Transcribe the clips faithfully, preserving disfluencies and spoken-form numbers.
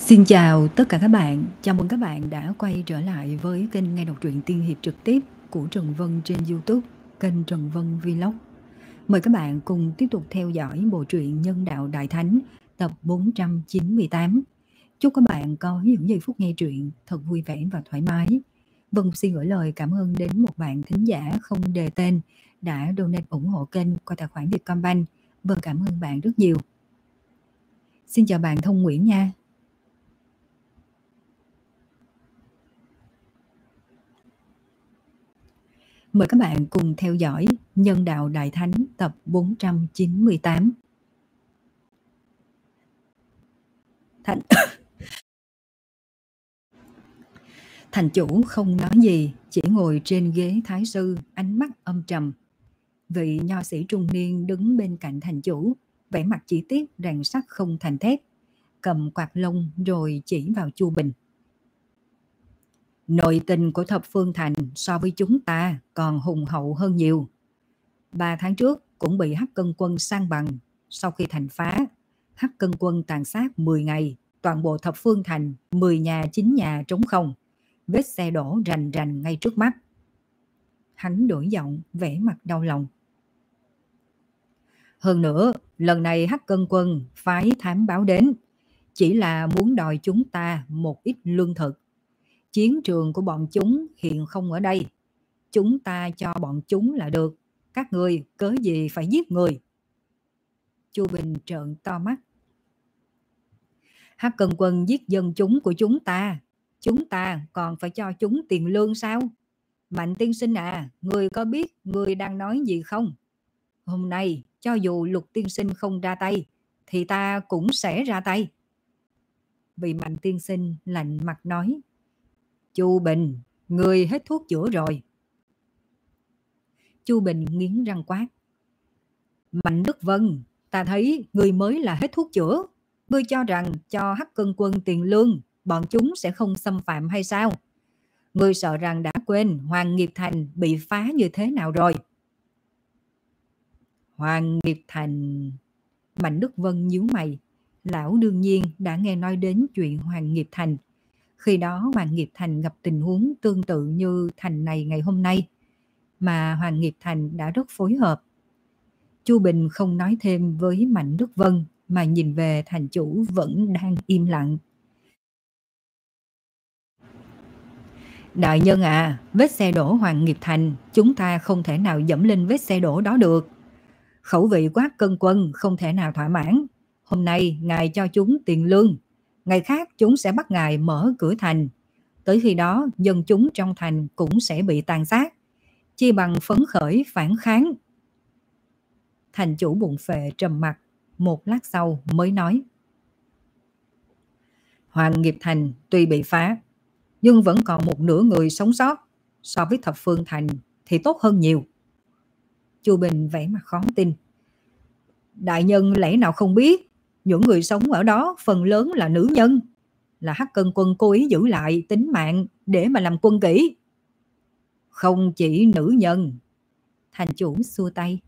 Xin chào tất cả các bạn, chào mừng các bạn đã quay trở lại với kênh nghe đọc truyện tiên hiệp trực tiếp của Trần Vân trên YouTube, kênh Trần Vân Vlog. Mời các bạn cùng tiếp tục theo dõi bộ truyện Nhân Đạo Đại Thánh tập bốn trăm chín mươi tám. Chúc các bạn có những giây phút nghe truyện thật vui vẻ và thoải mái. Vân xin gửi lời cảm ơn đến một bạn thính giả không đề tên đã donate ủng hộ kênh qua tài khoản Vietcombank. Vân cảm ơn bạn rất nhiều. Xin chào bạn Thông Nguyễn nha. Mời các bạn cùng theo dõi Nhân Đạo Đại Thánh tập bốn trăm chín mươi tám. Thành Thành chủ không nói gì, chỉ ngồi trên ghế thái sư, ánh mắt âm trầm. Vị nho sĩ trung niên đứng bên cạnh thành chủ, vẻ mặt chỉ tiếc rèn sắt không thành thép, cầm quạt lông rồi chỉ vào Chu Bình. Nội tình của Thập Phương Thành so với chúng ta còn hùng hậu hơn nhiều. Ba tháng trước cũng bị Hắc Cân Quân san bằng. Sau khi thành phá, Hắc Cân Quân tàn sát mười ngày, toàn bộ Thập Phương Thành mười nhà chín nhà trống không, vết xe đổ rành rành ngay trước mắt. Hắn đổi giọng, vẻ mặt đau lòng. Hơn nữa, lần này Hắc Cân Quân phái thám báo đến, chỉ là muốn đòi chúng ta một ít lương thực. Chiến trường của bọn chúng hiện không ở đây, chúng ta cho bọn chúng là được, các ngươi cớ gì phải giết người? Chu Bình trợn to mắt. Hắc Cân Quân giết dân chúng của chúng ta, chúng ta còn phải cho chúng tiền lương sao? Mạnh tiên sinh à, ngươi có biết ngươi đang nói gì không? Hôm nay cho dù Lục tiên sinh không ra tay thì ta cũng sẽ ra tay. Vì Mạnh tiên sinh lạnh mặt nói. Chu Bình, ngươi hết thuốc chữa rồi. Chu Bình nghiến răng quát. Mạnh Đức Vân, ta thấy ngươi mới là hết thuốc chữa. Ngươi cho rằng cho Hắc Cân Quân tiền lương, bọn chúng sẽ không xâm phạm hay sao? Ngươi sợ rằng đã quên Hoàng Nghiệp Thành bị phá như thế nào rồi? Hoàng Nghiệp Thành... Mạnh Đức Vân nhíu mày. Lão đương nhiên đã nghe nói đến chuyện Hoàng Nghiệp Thành. Khi đó Hoàng Nghiệp Thành gặp tình huống tương tự như thành này ngày hôm nay, mà Hoàng Nghiệp Thành đã rất phối hợp. Chu Bình không nói thêm với Mạnh Đức Vân mà nhìn về thành chủ vẫn đang im lặng. Đại nhân à, vết xe đổ Hoàng Nghiệp Thành, chúng ta không thể nào dẫm lên vết xe đổ đó được. Khẩu vị của Hắc Cân Quân không thể nào thỏa mãn. Hôm nay ngài cho chúng tiền lương, ngày khác chúng sẽ bắt ngài mở cửa thành. Tới khi đó dân chúng trong thành cũng sẽ bị tàn sát, chi bằng phấn khởi phản kháng. Thành chủ bụng phệ trầm mặt, một lát sau mới nói. Hoàng Nghiệp Thành tuy bị phá, nhưng vẫn còn một nửa người sống sót, so với Thập Phương Thành thì tốt hơn nhiều. Chu Bình vẻ mặt khó tin. Đại nhân lẽ nào không biết, những người sống ở đó phần lớn là nữ nhân, là Hắc Cân Quân cố ý giữ lại tính mạng để mà làm quân kỹ. Không chỉ nữ nhân. Thành chủ xua tay.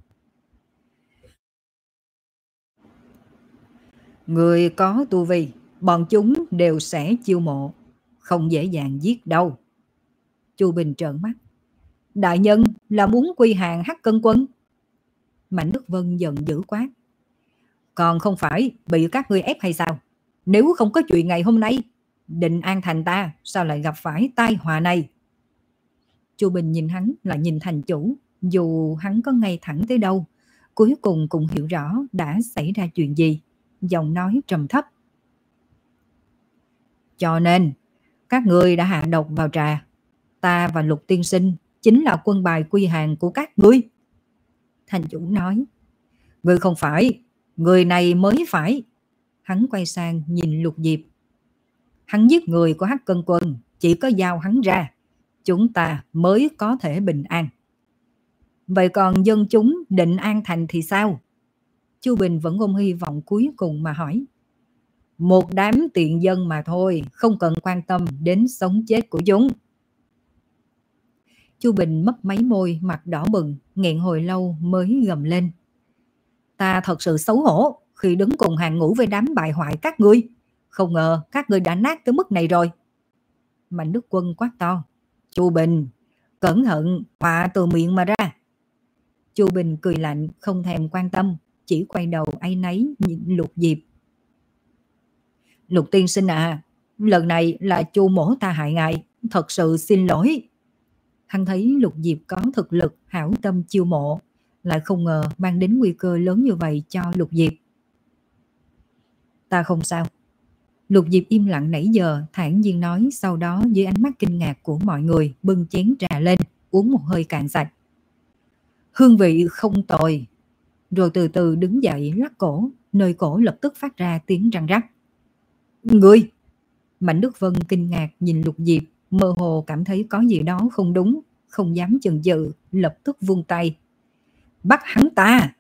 Người có tu vi, bọn chúng đều sẽ chiêu mộ, không dễ dàng giết đâu. Chu Bình trợn mắt. Đại nhân là muốn quy hàng Hắc Cân Quân? Mạnh Đức Vân giận dữ quát. Còn không phải bị các ngươi ép hay sao? Nếu không có chuyện ngày hôm nay, Định An Thành ta sao lại gặp phải tai họa này? Chu Bình nhìn hắn là nhìn thành chủ, dù hắn có ngay thẳng tới đâu, cuối cùng cũng hiểu rõ đã xảy ra chuyện gì. Giọng nói trầm thấp. Cho nên các ngươi đã hạ độc vào trà, ta và Lục tiên sinh chính là quân bài quy hàng của các ngươi. Thành chủ nói. Ngươi không phải, người này mới phải. Hắn quay sang nhìn Lục Diệp. Hắn giết người của Hắc Cân Quân, chỉ có giao hắn ra, chúng ta mới có thể bình an. Vậy còn dân chúng Định An Thành thì sao? Chu Bình vẫn ôm hy vọng cuối cùng mà hỏi. Một đám tiện dân mà thôi, không cần quan tâm đến sống chết của chúng. Chu Bình mất mấy môi, mặt đỏ bừng, nghẹn hồi lâu mới gầm lên. Ta thật sự xấu hổ khi đứng cùng hàng ngũ với đám bại hoại các ngươi. không ngờ các ngươi đã nát tới mức này rồi. Mạnh Đức Quân quát to. Chu Bình, cẩn thận, họa từ miệng mà ra. Chu Bình cười lạnh, không thèm quan tâm, chỉ quay đầu áy náy nhìn Lục Diệp. Lục tiên sinh à, lần này là Chu mỗ ta hại ngài, thật sự xin lỗi. Hắn thấy Lục Diệp có thực lực, hảo tâm chiêu mộ, lại không ngờ mang đến nguy cơ lớn như vậy cho Lục Diệp. Ta không sao. Lục Diệp im lặng nãy giờ, thản nhiên nói, sau đó dưới ánh mắt kinh ngạc của mọi người bưng chén trà lên, uống một hơi cạn sạch. Hương vị không tồi. Rồi từ từ đứng dậy lắc cổ, nơi cổ lập tức phát ra tiếng răng rắc. Ngươi! Mạnh Đức Vân kinh ngạc nhìn Lục Diệp, mơ hồ cảm thấy có gì đó không đúng, không dám chần chừ, lập tức vung tay. Bắt hắn ta!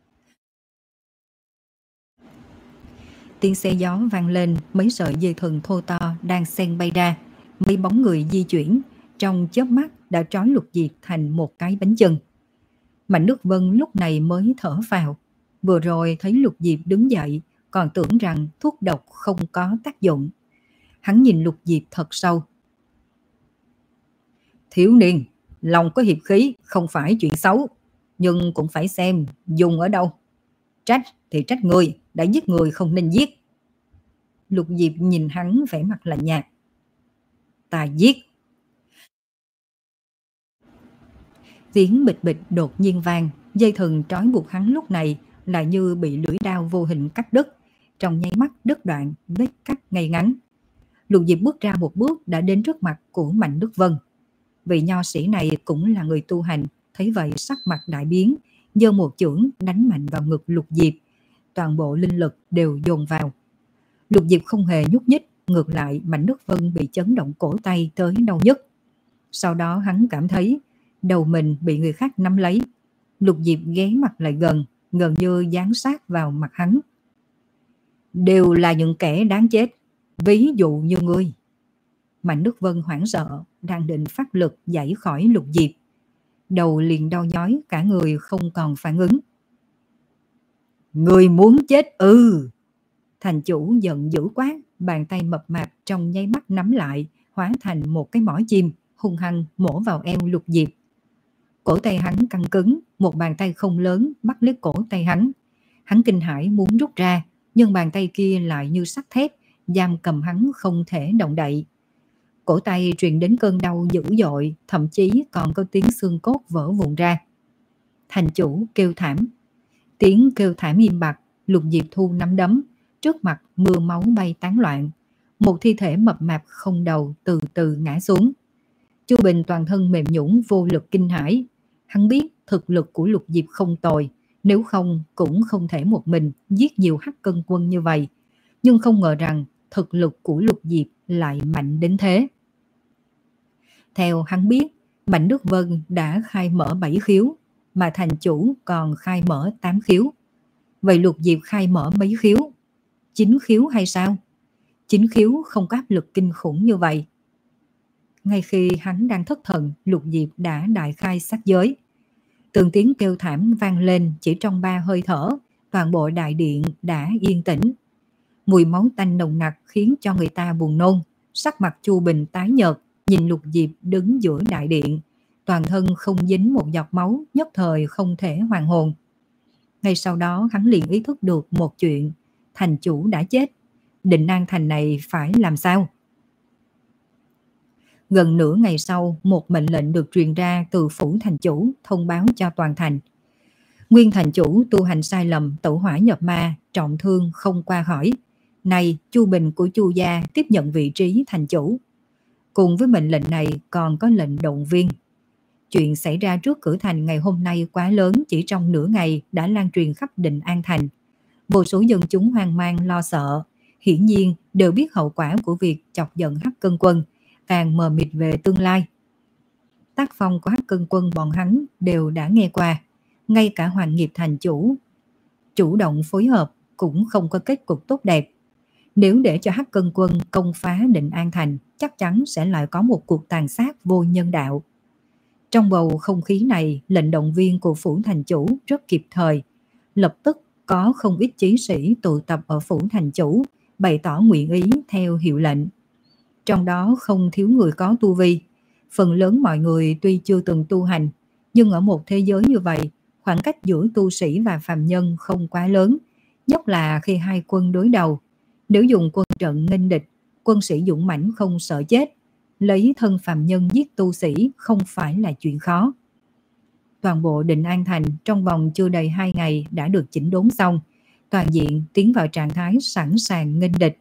Tiếng xe gió vang lên, mấy sợi dây thừng thô to đang xen bay ra, mấy bóng người di chuyển, trong chớp mắt đã trói Lục Diệp thành một cái bánh chưng. Mạnh Đức Vân lúc này mới thở phào, vừa rồi thấy Lục Diệp đứng dậy, còn tưởng rằng thuốc độc không có tác dụng. Hắn nhìn Lục Diệp thật sâu. Thiếu niên, lòng có hiệp khí không phải chuyện xấu, nhưng cũng phải xem dùng ở đâu. Trách thì trách người, đã giết người không nên giết. Lục Diệp nhìn hắn vẻ mặt lạnh nhạt. Ta giết. Tiếng bịch bịch đột nhiên vang, dây thừng trói buộc hắn lúc này lại như bị lưỡi đao vô hình cắt đứt, trong nháy mắt đứt đoạn, vết cắt ngay ngắn. Lục Diệp bước ra một bước đã đến trước mặt của Mạnh Đức Vân. Vị nho sĩ này cũng là người tu hành, thấy vậy sắc mặt đại biến, giơ một chưởng đánh mạnh vào ngực Lục Diệp. Toàn bộ linh lực đều dồn vào. Lục Diệp không hề nhúc nhích, ngược lại Mạnh Đức Vân bị chấn động cổ tay tới đau nhức. Sau đó hắn cảm thấy đầu mình bị người khác nắm lấy. Lục Diệp ghé mặt lại gần, gần như dán sát vào mặt hắn. Đều là những kẻ đáng chết, ví dụ như ngươi. Mạnh Đức Vân hoảng sợ, đang định phát lực giãy khỏi Lục Diệp. Đầu liền đau nhói, cả người không còn phản ứng. Người muốn chết ư? Ừ. Thành chủ giận dữ quát, bàn tay mập mạp trong nháy mắt nắm lại, hóa thành một cái mỏ chim, hung hăng mổ vào eo Lục Diệp. Cổ tay hắn căng cứng, một bàn tay không lớn bắt lấy cổ tay hắn. Hắn kinh hãi muốn rút ra, nhưng bàn tay kia lại như sắt thép, giam cầm hắn không thể động đậy. Cổ tay truyền đến cơn đau dữ dội, thậm chí còn có tiếng xương cốt vỡ vụn ra. Thành chủ kêu thảm. Tiếng kêu thảm im bặt, Lục Diệp thu nắm đấm, trước mặt mưa máu bay tán loạn. Một thi thể mập mạp không đầu từ từ ngã xuống. Chu Bình toàn thân mềm nhũn vô lực kinh hãi. Hắn biết thực lực của Lục Diệp không tồi, nếu không cũng không thể một mình giết nhiều Hắc Cân Quân như vậy. Nhưng không ngờ rằng thực lực của Lục Diệp lại mạnh đến thế. Theo hắn biết, Mạnh Đức Vân đã khai mở bảy khiếu, mà thành chủ còn khai mở tám khiếu. Vậy Lục Diệp khai mở mấy khiếu? Chín khiếu hay sao? Chín khiếu không có áp lực kinh khủng như vậy. Ngay khi hắn đang thất thần, Lục Diệp đã đại khai sát giới. Từng tiếng kêu thảm vang lên, chỉ trong ba hơi thở, toàn bộ đại điện đã yên tĩnh. Mùi máu tanh nồng nặc khiến cho người ta buồn nôn. Sắc mặt Chu Bình tái nhợt, nhìn Lục Diệp đứng giữa đại điện, toàn thân không dính một giọt máu, nhất thời không thể hoàn hồn. Ngay sau đó hắn liền ý thức được một chuyện, thành chủ đã chết. Định An Thành này phải làm sao? Gần nửa ngày sau, một mệnh lệnh được truyền ra từ phủ thành chủ, thông báo cho toàn thành. Nguyên thành chủ tu hành sai lầm, tẩu hỏa nhập ma, trọng thương không qua khỏi. Nay Chu Bình của Chu gia tiếp nhận vị trí thành chủ. Cùng với mệnh lệnh này còn có lệnh động viên. Chuyện xảy ra trước cửa thành ngày hôm nay quá lớn, chỉ trong nửa ngày đã lan truyền khắp Định An Thành. Vô số dân chúng hoang mang lo sợ, hiển nhiên đều biết hậu quả của việc chọc giận Hắc Cân Quân, càng mờ mịt về tương lai. Tác phong của Hắc Cân Quân bọn hắn đều đã nghe qua, ngay cả Hoàng Nghiệp thành chủ chủ động phối hợp cũng không có kết cục tốt đẹp. Nếu để cho Hắc Cân Quân công phá Định An Thành, chắc chắn sẽ lại có một cuộc tàn sát vô nhân đạo. Trong bầu không khí này, lệnh động viên của phủ thành chủ rất kịp thời. Lập tức có không ít chí sĩ tụ tập ở phủ thành chủ, bày tỏ nguyện ý theo hiệu lệnh. Trong đó không thiếu người có tu vi. Phần lớn mọi người tuy chưa từng tu hành, nhưng ở một thế giới như vậy, khoảng cách giữa tu sĩ và phàm nhân không quá lớn, nhất là khi hai quân đối đầu. Nếu dùng quân trận nghênh địch, quân sĩ dũng mãnh không sợ chết, lấy thân phàm nhân giết tu sĩ không phải là chuyện khó. Toàn bộ Định An Thành trong vòng chưa đầy hai ngày đã được chỉnh đốn xong, toàn diện tiến vào trạng thái sẵn sàng nghênh địch.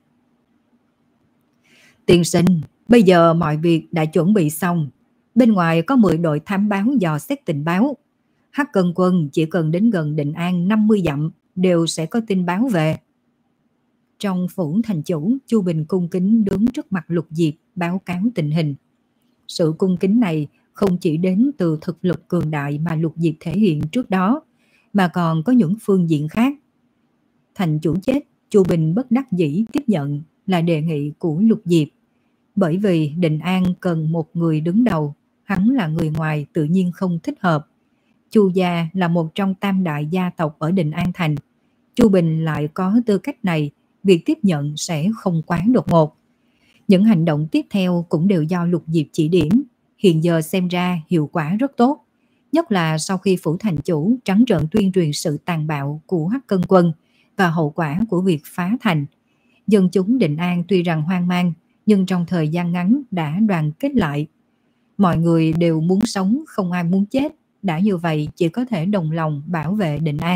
Tiên sinh, bây giờ mọi việc đã chuẩn bị xong. Bên ngoài có mười đội thám báo dò xét tình báo. Hắc Cân quân chỉ cần đến gần Định An năm mươi dặm đều sẽ có tin báo về. Trong phủ thành chủ, Chu Bình cung kính đứng trước mặt Lục Diệp báo cáo tình hình. Sự cung kính này không chỉ đến từ thực lực cường đại mà Lục Diệp thể hiện trước đó, mà còn có những phương diện khác. Thành chủ chết, Chu Bình bất đắc dĩ tiếp nhận là đề nghị của Lục Diệp. Bởi vì Định An cần một người đứng đầu, hắn là người ngoài tự nhiên không thích hợp. Chu gia là một trong tam đại gia tộc ở Định An Thành. Chu Bình lại có tư cách này, việc tiếp nhận sẽ không quá đột ngột. Những hành động tiếp theo cũng đều do Lục Diệp chỉ điểm, hiện giờ xem ra hiệu quả rất tốt. Nhất là sau khi phủ thành chủ trắng trợn tuyên truyền sự tàn bạo của Hắc Cân quân và hậu quả của việc phá thành. Dân chúng Định An tuy rằng hoang mang, nhưng trong thời gian ngắn đã đoàn kết lại. Mọi người đều muốn sống, không ai muốn chết. Đã như vậy chỉ có thể đồng lòng bảo vệ Định An.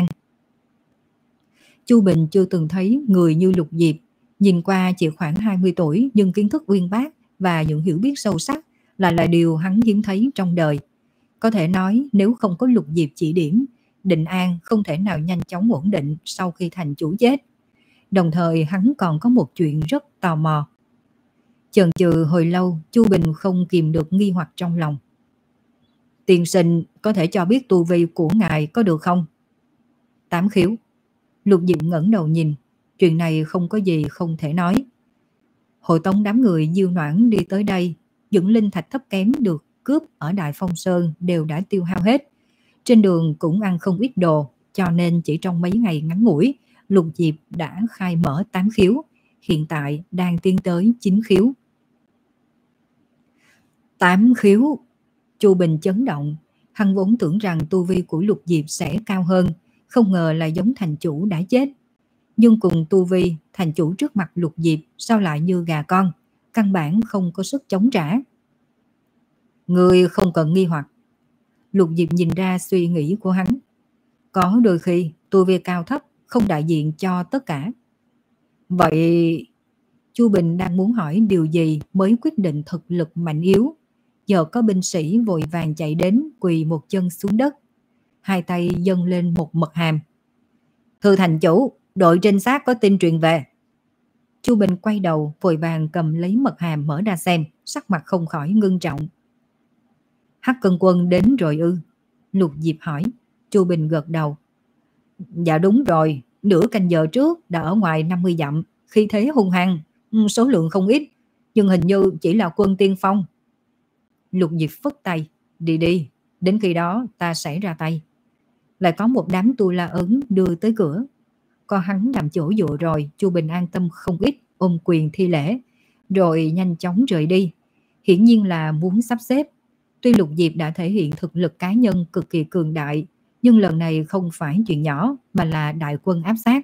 Chu Bình chưa từng thấy người như Lục Diệp, nhìn qua chỉ khoảng hai mươi tuổi nhưng kiến thức uyên bác và những hiểu biết sâu sắc là là điều hắn hiếm thấy trong đời. Có thể nói nếu không có Lục Diệp chỉ điểm, Định An không thể nào nhanh chóng ổn định sau khi thành chủ chết. Đồng thời hắn còn có một chuyện rất tò mò. Chần chừ hồi lâu, Chu Bình không kìm được nghi hoặc trong lòng. Tiên sinh có thể cho biết tu vi của ngài có được không? Tám khiếu. Lục Diệp ngẩng đầu nhìn, chuyện này không có gì không thể nói. Hội tống đám người Diêu Noãn đi tới đây, những linh thạch thấp kém được cướp ở Đại Phong Sơn đều đã tiêu hao hết. Trên đường cũng ăn không ít đồ, cho nên chỉ trong mấy ngày ngắn ngủi, Lục Diệp đã khai mở tám khiếu, hiện tại đang tiến tới chín khiếu. Tám khiếu. Chu Bình chấn động, hắn vốn tưởng rằng tu vi của Lục Diệp sẽ cao hơn, không ngờ là giống thành chủ đã chết. Nhưng cùng tu vi, thành chủ trước mặt Lục Diệp sao lại như gà con, căn bản không có sức chống trả. Người không cần nghi hoặc. Lục Diệp nhìn ra suy nghĩ của hắn. Có đôi khi tu vi cao thấp không đại diện cho tất cả. Vậy Chu Bình đang muốn hỏi điều gì mới quyết định thực lực mạnh yếu. Giờ có binh sĩ vội vàng chạy đến quỳ một chân xuống đất, hai tay dâng lên một mật hàm. Thưa thành chủ, đội trinh sát có tin truyền về. Chu Bình quay đầu vội vàng cầm lấy mật hàm mở ra xem, sắc mặt không khỏi ngưng trọng. Hắc Cân quân đến rồi ư? Lục Diệp hỏi. Chu Bình gật đầu. Dạ đúng rồi, nửa canh giờ trước đã ở ngoài năm mươi dặm, khi thế hung hăng, số lượng không ít, nhưng hình như chỉ là quân tiên phong. Lục Diệp phất tay. Đi đi, đến khi đó ta sẽ ra tay. Lại có một đám tu la ấn đưa tới cửa. Có hắn làm chỗ dựa rồi, Chu Bình an tâm không ít, ôm quyền thi lễ, rồi nhanh chóng rời đi. Hiển nhiên là muốn sắp xếp. Tuy Lục Diệp đã thể hiện thực lực cá nhân cực kỳ cường đại, nhưng lần này không phải chuyện nhỏ mà là đại quân áp sát.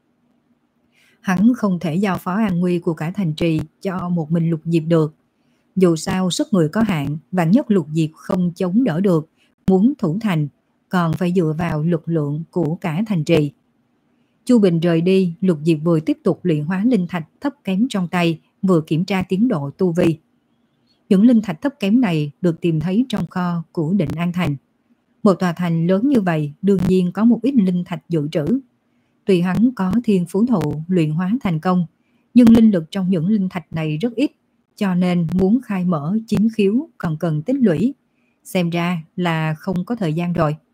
Hắn không thể giao phó an nguy của cả thành trì cho một mình Lục Diệp được. Dù sao sức người có hạn, vạn nhất Lục Diệp không chống đỡ được, muốn thủ thành còn phải dựa vào lực lượng của cả thành trì. Chu Bình rời đi, Lục Diệp vừa tiếp tục luyện hóa linh thạch thấp kém trong tay, vừa kiểm tra tiến độ tu vi. Những linh thạch thấp kém này được tìm thấy trong kho của Định An Thành. Một tòa thành lớn như vậy đương nhiên có một ít linh thạch dự trữ. Tuy hắn có thiên phú thụ luyện hóa thành công, nhưng linh lực trong những linh thạch này rất ít, cho nên muốn khai mở chín khiếu còn cần tích lũy. Xem ra là không có thời gian rồi.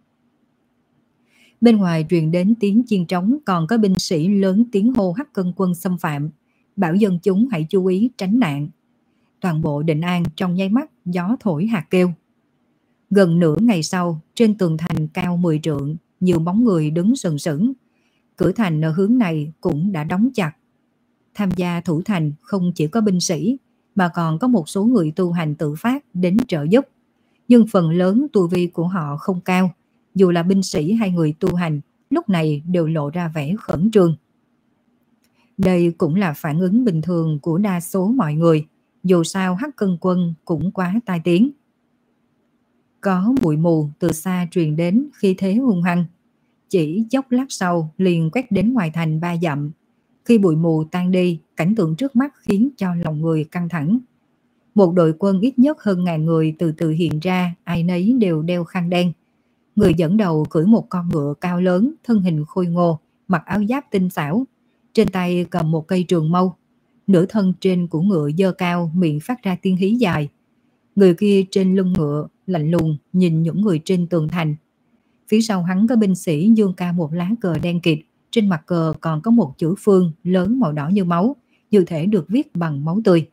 Bên ngoài truyền đến tiếng chiên trống, còn có binh sĩ lớn tiếng hô Hắc Cân quân xâm phạm, bảo dân chúng hãy chú ý tránh nạn. Toàn bộ Định An trong nháy mắt gió thổi hạt kêu. Gần nửa ngày sau, trên tường thành cao mười trượng, nhiều bóng người đứng sừng sững. Cửa thành ở hướng này cũng đã đóng chặt. Tham gia thủ thành không chỉ có binh sĩ mà còn có một số người tu hành tự phát đến trợ giúp. Nhưng phần lớn tu vi của họ không cao, dù là binh sĩ hay người tu hành, lúc này đều lộ ra vẻ khẩn trương. Đây cũng là phản ứng bình thường của đa số mọi người, dù sao Hắc Cân Quân cũng quá tai tiếng. Có bụi mù từ xa truyền đến khi thế hung hăng, chỉ chốc lát sau liền quét đến ngoài thành ba dặm. Khi bụi mù tan đi, cảnh tượng trước mắt khiến cho lòng người căng thẳng. Một đội quân ít nhất hơn ngàn người từ từ hiện ra, ai nấy đều đeo khăn đen. Người dẫn đầu cưỡi một con ngựa cao lớn, thân hình khôi ngô, mặc áo giáp tinh xảo, trên tay cầm một cây trường mâu. Nửa thân trên của ngựa giơ cao, miệng phát ra tiếng hí dài. Người kia trên lưng ngựa lạnh lùng nhìn những người trên tường thành. Phía sau hắn có binh sĩ giương cao một lá cờ đen kịt, trên mặt cờ còn có một chữ Phương lớn màu đỏ như máu, như thể được viết bằng máu tươi.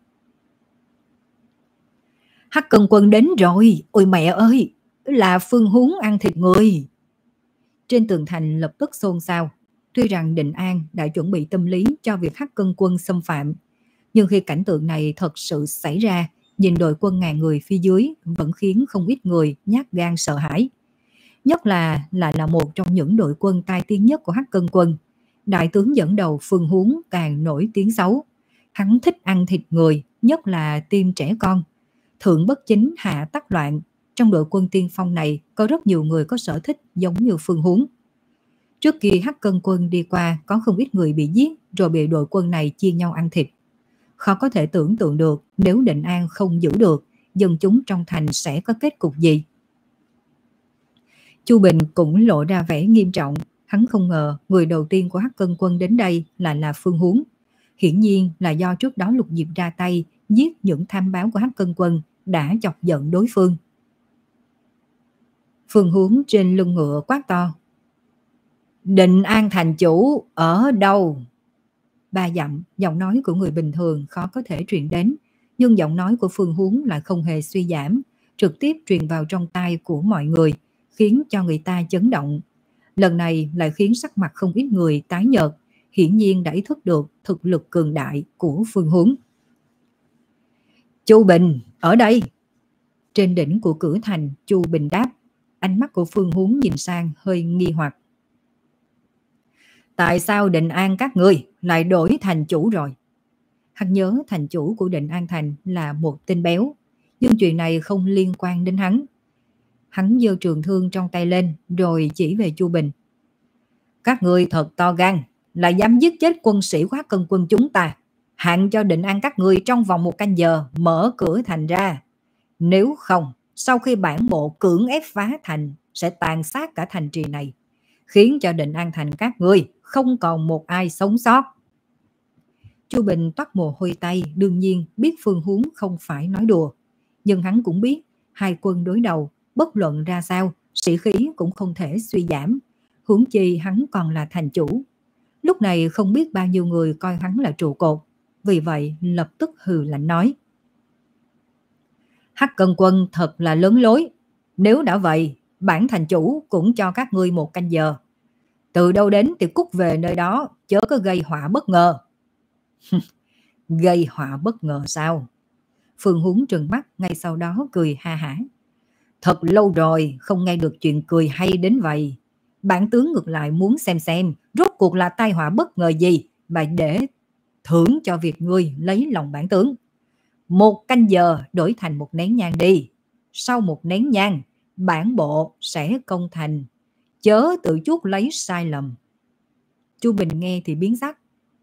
Hắc Cân Quân đến rồi, ôi mẹ ơi, là Phương Huống ăn thịt người. Trên tường thành lập tức xôn xao. Tuy rằng Định An đã chuẩn bị tâm lý cho việc Hắc Cân Quân xâm phạm, nhưng khi cảnh tượng này thật sự xảy ra, nhìn đội quân ngàn người phía dưới vẫn khiến không ít người nhát gan sợ hãi. Nhất là lại là một trong những đội quân tai tiếng nhất của Hắc Cân Quân. Đại tướng dẫn đầu Phương Huống càng nổi tiếng xấu. Hắn thích ăn thịt người, nhất là tim trẻ con. Thượng bất chính hạ tắc loạn. Trong đội quân tiên phong này có rất nhiều người có sở thích giống như Phương Huống. Trước khi Hắc Cân Quân đi qua, có không ít người bị giết rồi bị đội quân này chia nhau ăn thịt. Khó có thể tưởng tượng được nếu Định An không giữ được, dân chúng trong thành sẽ có kết cục gì. Chu Bình cũng lộ ra vẻ nghiêm trọng. Hắn không ngờ người đầu tiên của Hắc Cân Quân đến đây lại là Phương Huống. Hiển nhiên là do trước đó Lục Diệp ra tay giết những tham báo của Hắc Cân Quân đã chọc giận đối phương. Phương Huống trên lưng ngựa quát to: Định An thành chủ ở đâu? Ba dặm, giọng nói của người bình thường khó có thể truyền đến, nhưng giọng nói của Phương Huống lại không hề suy giảm, trực tiếp truyền vào trong tai của mọi người, khiến cho người ta chấn động. Lần này lại khiến sắc mặt không ít người tái nhợt, hiển nhiên đã ý thức được thực lực cường đại của Phương Huống. Chu Bình, ở đây. Trên đỉnh của cửa thành, Chu Bình đáp. Ánh mắt của Phương Huống nhìn sang hơi nghi hoặc. Tại sao Định An các ngươi lại đổi thành chủ rồi? Hắn nhớ thành chủ của Định An Thành là một tên béo, nhưng chuyện này không liên quan đến hắn. Hắn giơ trường thương trong tay lên rồi chỉ về Chu Bình. Các ngươi thật to gan, là dám giết chết quân sĩ của Hắc Cân Quân chúng ta. Hạn cho Định An các ngươi trong vòng một canh giờ mở cửa thành ra. Nếu không, sau khi bản bộ cưỡng ép phá thành, sẽ tàn sát cả thành trì này, khiến cho Định An Thành các ngươi không còn một ai sống sót. Chu Bình toát mồ hôi tay, đương nhiên biết Phương Huống không phải nói đùa, nhưng hắn cũng biết hai quân đối đầu, bất luận ra sao, sĩ khí cũng không thể suy giảm. Huống chi hắn còn là thành chủ. Lúc này không biết bao nhiêu người coi hắn là trụ cột, vì vậy lập tức hừ lạnh nói: Hắc Cân Quân thật là lớn lối. Nếu đã vậy, bản thành chủ cũng cho các ngươi một canh giờ. Từ đâu đến thì cút về nơi đó, chớ có gây họa bất ngờ. Gây họa bất ngờ sao? Phương Huống trừng mắt, ngay sau đó cười ha hả. Thật lâu rồi không nghe được chuyện cười hay đến vậy. Bản tướng ngược lại muốn xem xem rốt cuộc là tai họa bất ngờ gì mà để thưởng cho việc ngươi lấy lòng bản tướng. Một canh giờ đổi thành một nén nhang đi. Sau một nén nhang, bản bộ sẽ công thành. Chớ tự chuốc lấy sai lầm. Chu Bình nghe thì biến sắc.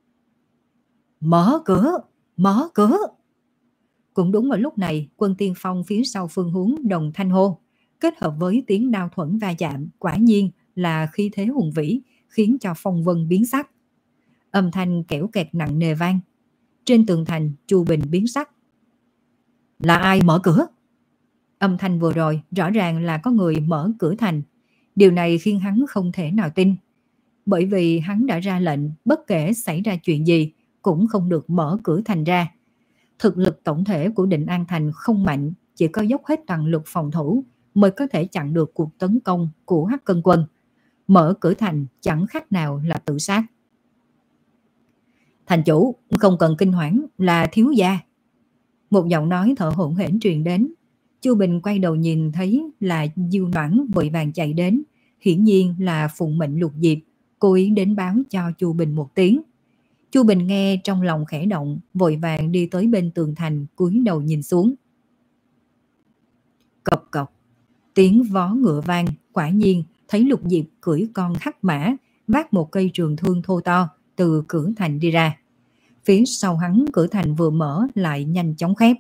Mở cửa, mở cửa. Cũng đúng vào lúc này, quân tiên phong phía sau Phương Huống đồng thanh hô, kết hợp với tiếng đao thuẫn va chạm, quả nhiên là khí thế hùng vĩ, khiến cho phong vân biến sắc. Âm thanh kẽo kẹt nặng nề vang. Trên tường thành, Chu Bình biến sắc. Là ai mở cửa? Âm thanh vừa rồi rõ ràng là có người mở cửa thành. Điều này khiến hắn không thể nào tin, bởi vì hắn đã ra lệnh bất kể xảy ra chuyện gì cũng không được mở cửa thành ra. Thực lực tổng thể của Định An Thành không mạnh, chỉ có dốc hết toàn lực phòng thủ mới có thể chặn được cuộc tấn công của Hắc Cân Quân. Mở cửa thành chẳng khác nào là tự sát. Thành chủ, không cần kinh hoảng, là thiếu gia. Một giọng nói thở hổn hển truyền đến. Chu Bình quay đầu nhìn thấy là Diêu Noãn vội vàng chạy đến, hiển nhiên là phụng mệnh Lục Diệp, cố ý đến báo cho Chu Bình một tiếng. Chu Bình nghe trong lòng khẽ động, vội vàng đi tới bên tường thành, cúi đầu nhìn xuống. Cộc cộc, tiếng vó ngựa vang, quả nhiên thấy Lục Diệp cưỡi con hắc mã, vác một cây trường thương thô to từ cửa thành đi ra. Phía sau hắn cửa thành vừa mở lại nhanh chóng khép.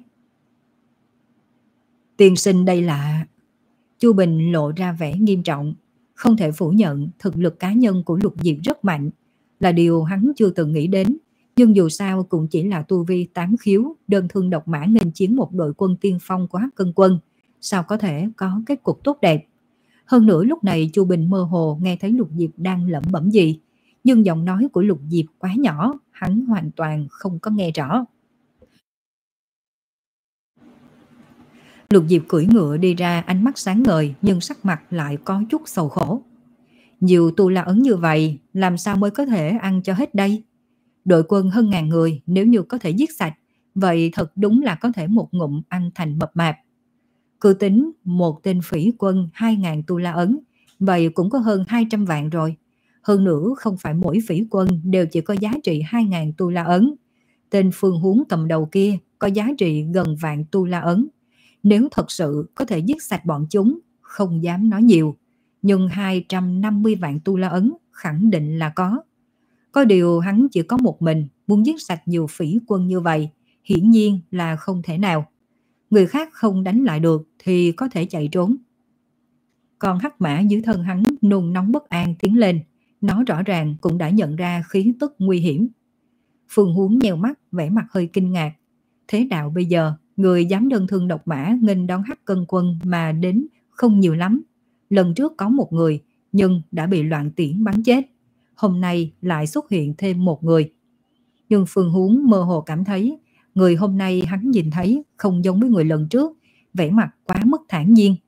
Tiên sinh đây là... Chu Bình lộ ra vẻ nghiêm trọng. Không thể phủ nhận thực lực cá nhân của Lục Diệp rất mạnh, là điều hắn chưa từng nghĩ đến. Nhưng dù sao cũng chỉ là tu vi tám khiếu, đơn thương độc mã nghênh chiến một đội quân tiên phong của Hắc Cân Quân, sao có thể có kết cục tốt đẹp. Hơn nữa lúc này Chu Bình mơ hồ nghe thấy Lục Diệp đang lẩm bẩm gì, nhưng giọng nói của Lục Diệp quá nhỏ, hắn hoàn toàn không có nghe rõ. Lục Diệp cưỡi ngựa đi ra, ánh mắt sáng ngời nhưng sắc mặt lại có chút sầu khổ. Nhiều tu la ấn như vậy, làm sao mới có thể ăn cho hết đây? Đội quân hơn ngàn người, nếu như có thể giết sạch, vậy thật đúng là có thể một ngụm ăn thành mập mạp. Cứ tính một tên phỉ quân hai ngàn tu la ấn, vậy cũng có hơn hai trăm vạn rồi. Hơn nữa không phải mỗi phỉ quân đều chỉ có giá trị hai ngàn tu la ấn. Tên Phương Huống cầm đầu kia có giá trị gần vạn tu la ấn. Nếu thật sự có thể giết sạch bọn chúng, không dám nói nhiều, nhưng hai trăm năm mươi vạn tu la ấn khẳng định là có. Có điều hắn chỉ có một mình, muốn giết sạch nhiều phỉ quân như vậy, hiển nhiên là không thể nào. Người khác không đánh lại được thì có thể chạy trốn. Còn hắc mã dưới thân hắn nôn nóng bất an tiến lên, nó rõ ràng cũng đã nhận ra khí tức nguy hiểm. Phương Huống nheo mắt, vẻ mặt hơi kinh ngạc. Thế đạo bây giờ, người dám đơn thương độc mã nghênh đón Hắc Cân Quân mà đến không nhiều lắm. Lần trước có một người, nhưng đã bị loạn tiễn bắn chết. Hôm nay lại xuất hiện thêm một người. Nhưng Phương Huống mơ hồ cảm thấy, người hôm nay hắn nhìn thấy không giống với người lần trước, vẻ mặt quá mức thản nhiên.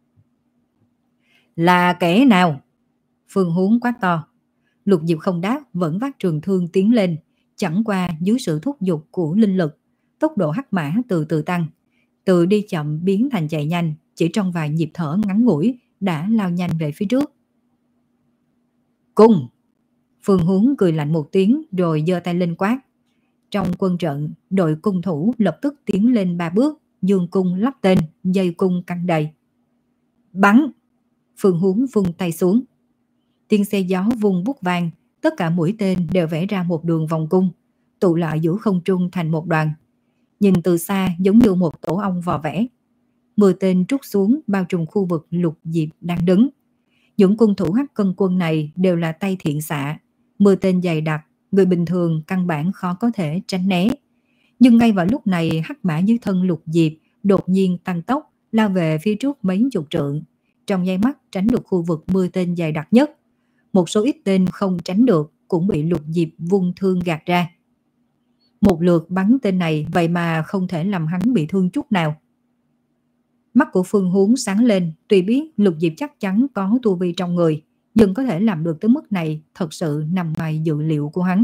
Là kẻ nào? Phương Huống quát to. Lục Diệp không đáp, vẫn vác trường thương tiến lên. Chẳng qua dưới sự thúc giục của linh lực, tốc độ hắc mã từ từ tăng, từ đi chậm biến thành chạy nhanh, chỉ trong vài nhịp thở ngắn ngủi đã lao nhanh về phía trước. Cung! Phương Huống cười lạnh một tiếng rồi giơ tay lên quát. Trong quân trận, đội cung thủ lập tức tiến lên ba bước, dương cung lắp tên, dây cung căng đầy. Bắn! Phương Huống vung tay xuống. Tiếng xe gió vung bút vang, tất cả mũi tên đều vẽ ra một đường vòng cung, tụ lại giữa không trung thành một đoàn. Nhìn từ xa giống như một tổ ong vò vẽ. Mười tên trút xuống bao trùm khu vực Lục Diệp đang đứng. Những cung thủ Hắc Cân Quân này đều là tay thiện xạ, mười tên dày đặc, người bình thường căn bản khó có thể tránh né. Nhưng ngay vào lúc này hắc mã dưới thân Lục Diệp đột nhiên tăng tốc, lao về phía trước mấy chục trượng, trong nháy mắt tránh được khu vực mười tên dày đặc nhất. Một số ít tên không tránh được cũng bị Lục Diệp vung thương gạt ra. Một lượt bắn tên này vậy mà không thể làm hắn bị thương chút nào. Mắt của Phương Huống sáng lên, tuy biết Lục Diệp chắc chắn có tu vi trong người, nhưng có thể làm được tới mức này thật sự nằm ngoài dự liệu của hắn.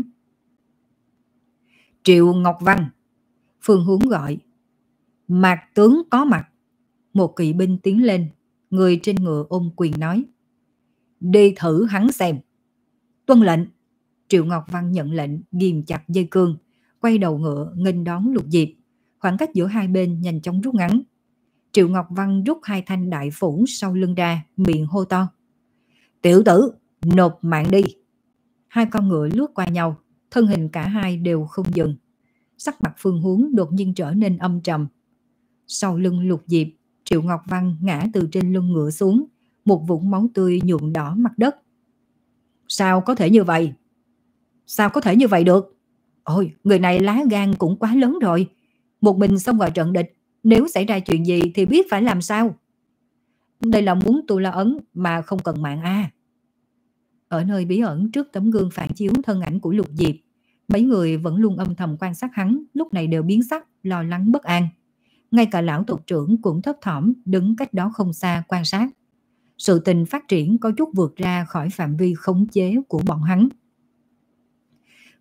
Triệu Ngọc Văn! Phương Huống gọi. Mạc tướng có mặt. Một kỵ binh tiến lên, người trên ngựa ôm quyền nói. Đi thử hắn xem. Tuân lệnh. Triệu Ngọc Văn nhận lệnh, ghim chặt dây cương, quay đầu ngựa nghênh đón Lục Diệp. Khoảng cách giữa hai bên nhanh chóng rút ngắn. Triệu Ngọc Văn rút hai thanh đại phủ sau lưng ra, miệng hô to. Tiểu tử, nộp mạng đi. Hai con ngựa lướt qua nhau, thân hình cả hai đều không dừng. Sắc mặt Phương Huống đột nhiên trở nên âm trầm. Sau lưng Lục Diệp, Triệu Ngọc Văn ngã từ trên lưng ngựa xuống, một vũng máu tươi nhuộm đỏ mặt đất. Sao có thể như vậy? Sao có thể như vậy được? Ôi, người này lá gan cũng quá lớn rồi. Một mình xông vào trận địch, nếu xảy ra chuyện gì thì biết phải làm sao. Đây là muốn tu la ấn mà không cần mạng a. Ở nơi bí ẩn trước tấm gương phản chiếu thân ảnh của Lục Diệp, mấy người vẫn luôn âm thầm quan sát hắn, lúc này đều biến sắc, lo lắng bất an. Ngay cả lão tộc trưởng cũng thấp thỏm đứng cách đó không xa quan sát. Sự tình phát triển có chút vượt ra khỏi phạm vi khống chế của bọn hắn.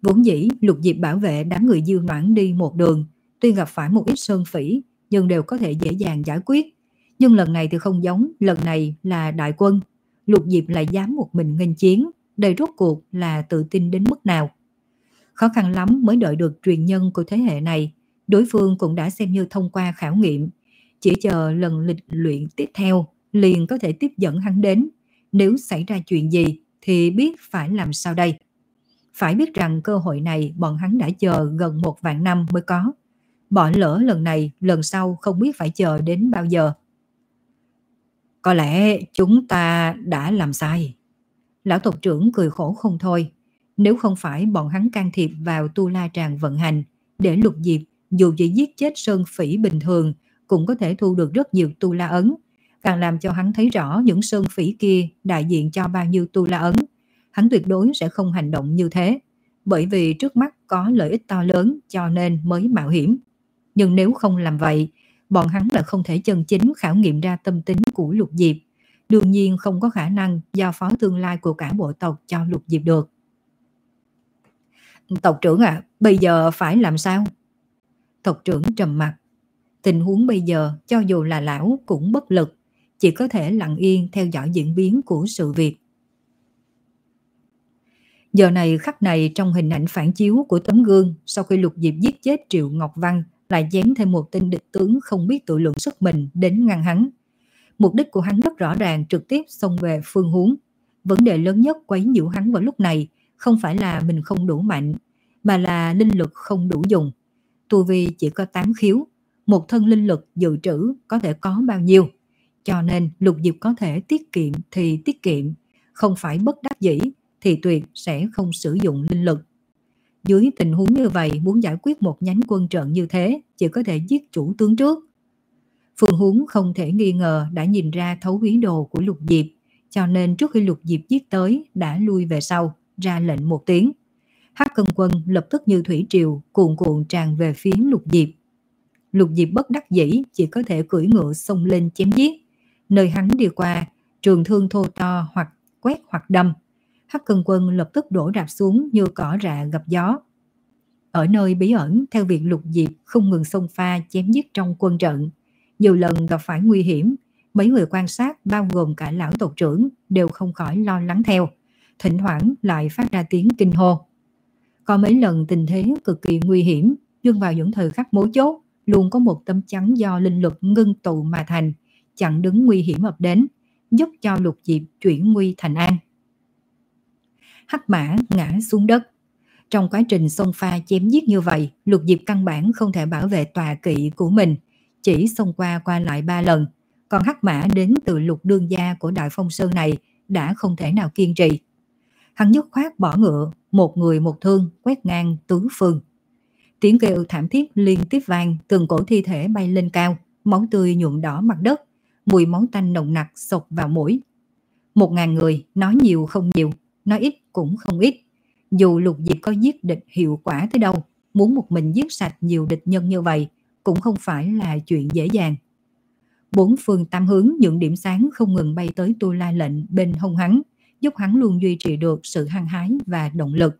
Vốn dĩ Lục Diệp bảo vệ đám người Diêu Noãn đi một đường, tuy gặp phải một ít sơn phỉ nhưng đều có thể dễ dàng giải quyết. Nhưng lần này thì không giống, lần này là đại quân, Lục Diệp lại dám một mình nghênh chiến, đây rốt cuộc là tự tin đến mức nào. Khó khăn lắm mới đợi được truyền nhân của thế hệ này, đối phương cũng đã xem như thông qua khảo nghiệm, chỉ chờ lần lịch luyện tiếp theo liền có thể tiếp dẫn hắn đến. Nếu xảy ra chuyện gì thì biết phải làm sao đây. Phải biết rằng cơ hội này bọn hắn đã chờ gần một vạn năm mới có. Bỏ lỡ lần này, lần sau không biết phải chờ đến bao giờ. Có lẽ chúng ta đã làm sai. Lão tộc trưởng cười khổ không thôi. Nếu không phải bọn hắn can thiệp vào Tu La Tràng vận hành, để Lục Diệp dù chỉ giết chết sơn phỉ bình thường cũng có thể thu được rất nhiều Tu La ấn, càng làm cho hắn thấy rõ những sơn phỉ kia đại diện cho bao nhiêu Tu La ấn. Hắn tuyệt đối sẽ không hành động như thế, bởi vì trước mắt có lợi ích to lớn cho nên mới mạo hiểm. Nhưng nếu không làm vậy, bọn hắn là không thể chân chính khảo nghiệm ra tâm tính của Lục Diệp, đương nhiên không có khả năng giao phó tương lai của cả bộ tộc cho Lục Diệp được. Tộc trưởng à, bây giờ phải làm sao? Tộc trưởng trầm mặt. Tình huống bây giờ cho dù là lão cũng bất lực, chỉ có thể lặng yên theo dõi diễn biến của sự việc. Giờ này khắc này, trong hình ảnh phản chiếu của tấm gương, sau khi Lục Diệp giết chết Triệu Ngọc Văn, lại dán thêm một tên địch tướng không biết tự lượng sức mình đến ngăn hắn. Mục đích của hắn rất rõ ràng, trực tiếp xông về Phương Huống. Vấn đề lớn nhất quấy nhiễu hắn vào lúc này không phải là mình không đủ mạnh, mà là linh lực không đủ dùng. Tu vi chỉ có tám khiếu, một thân linh lực dự trữ có thể có bao nhiêu. Cho nên Lục Diệp có thể tiết kiệm thì tiết kiệm, không phải bất đắc dĩ thì tuyệt sẽ không sử dụng linh lực. Dưới tình huống như vậy, muốn giải quyết một nhánh quân trận như thế, chỉ có thể giết chủ tướng trước. Phương Huống không thể nghi ngờ đã nhìn ra thấu ý đồ của Lục Diệp, cho nên trước khi Lục Diệp giết tới đã lui về sau, ra lệnh một tiếng. Hắc Cân quân lập tức như thủy triều cuồn cuộn tràn về phía Lục Diệp. Lục Diệp bất đắc dĩ chỉ có thể cưỡi ngựa xông lên chém giết. Nơi hắn đi qua, trường thương thô to hoặc quét hoặc đâm. Hắc Cân quân lập tức đổ rạp xuống như cỏ rạ gặp gió. Ở nơi bí ẩn, theo việc Lục Diệp không ngừng xông pha chém giết trong quân trận, nhiều lần gặp phải nguy hiểm, mấy người quan sát bao gồm cả lão tộc trưởng đều không khỏi lo lắng theo, thỉnh thoảng lại phát ra tiếng kinh hô. Có mấy lần tình thế cực kỳ nguy hiểm, nhưng vào những thời khắc mấu chốt luôn có một tấm chắn do linh lực ngưng tụ mà thành, chặn đứng nguy hiểm ập đến, giúp cho Lục Diệp chuyển nguy thành an. Hắc mã ngã xuống đất. Trong quá trình xông pha chém giết như vậy, Lục Diệp căn bản không thể bảo vệ tọa kỵ của mình, chỉ xông qua qua lại ba lần. Còn hắc mã đến từ Lục đương gia của Đại Phong Sơn này đã không thể nào kiên trì. Hắn dứt khoát bỏ ngựa, một người một thương quét ngang tứ phương. Tiếng kêu thảm thiết liên tiếp vang, từng cổ thi thể bay lên cao, máu tươi nhuộm đỏ mặt đất, mùi máu tanh nồng nặc xộc vào mũi. Một ngàn người, nói nhiều không nhiều, nói ít cũng không ít. Dù Lục Diệp có giết địch hiệu quả tới đâu, muốn một mình giết sạch nhiều địch nhân như vậy cũng không phải là chuyện dễ dàng. Bốn phương tám hướng những điểm sáng không ngừng bay tới Tu La lệnh bên hông hắn, giúp hắn luôn duy trì được sự hăng hái và động lực.